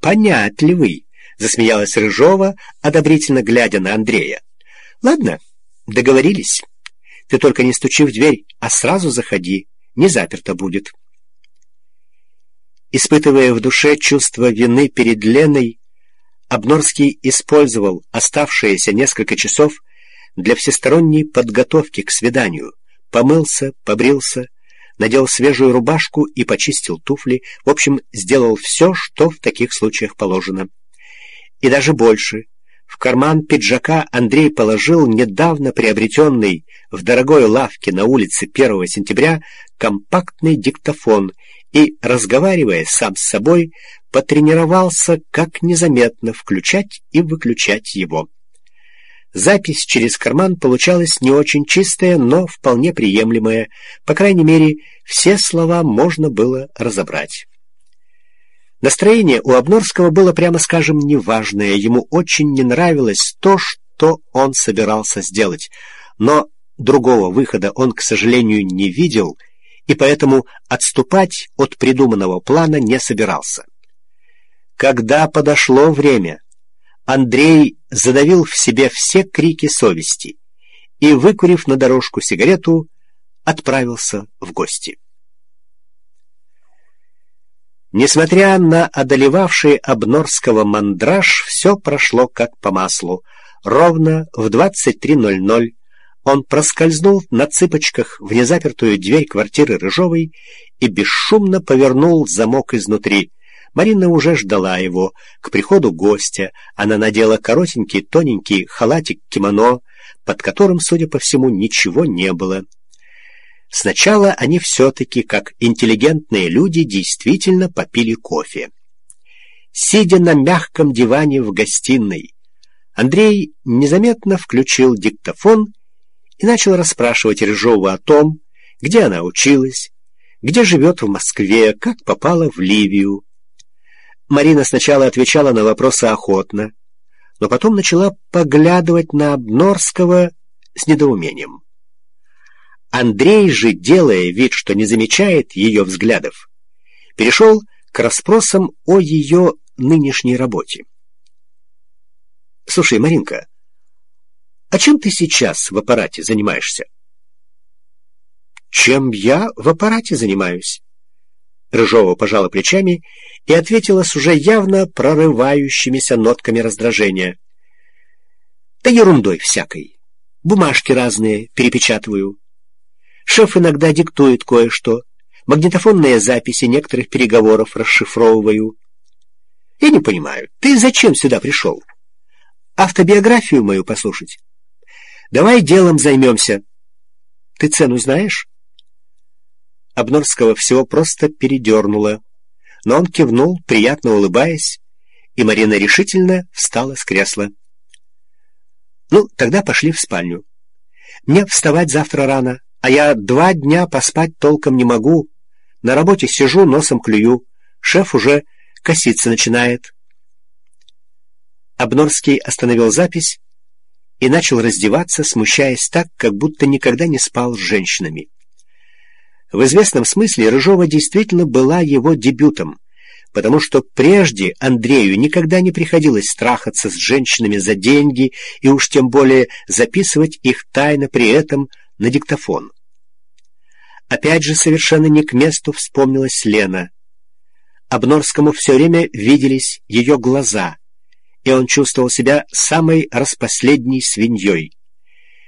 «Понятливый», — засмеялась Рыжова, одобрительно глядя на Андрея. «Ладно, договорились. Ты только не стучи в дверь, а сразу заходи, не заперто будет». Испытывая в душе чувство вины перед Леной, Обнорский использовал оставшиеся несколько часов для всесторонней подготовки к свиданию. Помылся, побрился, надел свежую рубашку и почистил туфли. В общем, сделал все, что в таких случаях положено. И даже больше. В карман пиджака Андрей положил недавно приобретенный в дорогой лавке на улице 1 сентября компактный диктофон и, разговаривая сам с собой, потренировался, как незаметно включать и выключать его. Запись через карман получалась не очень чистая, но вполне приемлемая. По крайней мере, все слова можно было разобрать. Настроение у Обнорского было, прямо скажем, неважное. Ему очень не нравилось то, что он собирался сделать. Но другого выхода он, к сожалению, не видел, и поэтому отступать от придуманного плана не собирался. Когда подошло время, Андрей задавил в себе все крики совести и, выкурив на дорожку сигарету, отправился в гости. Несмотря на одолевавший Обнорского мандраж, все прошло как по маслу. Ровно в 23:00 он проскользнул на цыпочках в незапертую дверь квартиры Рыжовой и бесшумно повернул замок изнутри. Марина уже ждала его. К приходу гостя она надела коротенький тоненький халатик-кимоно, под которым, судя по всему, ничего не было. Сначала они все-таки, как интеллигентные люди, действительно попили кофе. Сидя на мягком диване в гостиной, Андрей незаметно включил диктофон и начал расспрашивать Рыжову о том, где она училась, где живет в Москве, как попала в Ливию. Марина сначала отвечала на вопросы охотно, но потом начала поглядывать на Обнорского с недоумением. Андрей же, делая вид, что не замечает ее взглядов, перешел к расспросам о ее нынешней работе. «Слушай, Маринка, а чем ты сейчас в аппарате занимаешься?» «Чем я в аппарате занимаюсь?» Рыжова пожала плечами и ответила с уже явно прорывающимися нотками раздражения. «Да ерундой всякой. Бумажки разные перепечатываю. Шеф иногда диктует кое-что. Магнитофонные записи некоторых переговоров расшифровываю. Я не понимаю, ты зачем сюда пришел? Автобиографию мою послушать? Давай делом займемся. Ты цену знаешь?» Обнорского всего просто передернуло, но он кивнул, приятно улыбаясь, и Марина решительно встала с кресла. «Ну, тогда пошли в спальню. Мне вставать завтра рано, а я 2 дня поспать толком не могу. На работе сижу, носом клюю. Шеф уже коситься начинает». Обнорский остановил запись и начал раздеваться, смущаясь так, как будто никогда не спал с женщинами. В известном смысле Рыжова действительно была его дебютом, потому что прежде Андрею никогда не приходилось страхаться с женщинами за деньги и уж тем более записывать их тайно при этом на диктофон. Опять же, совершенно не к месту вспомнилась Лена. Обнорскому все время виделись ее глаза, и он чувствовал себя самой распоследней свиньей.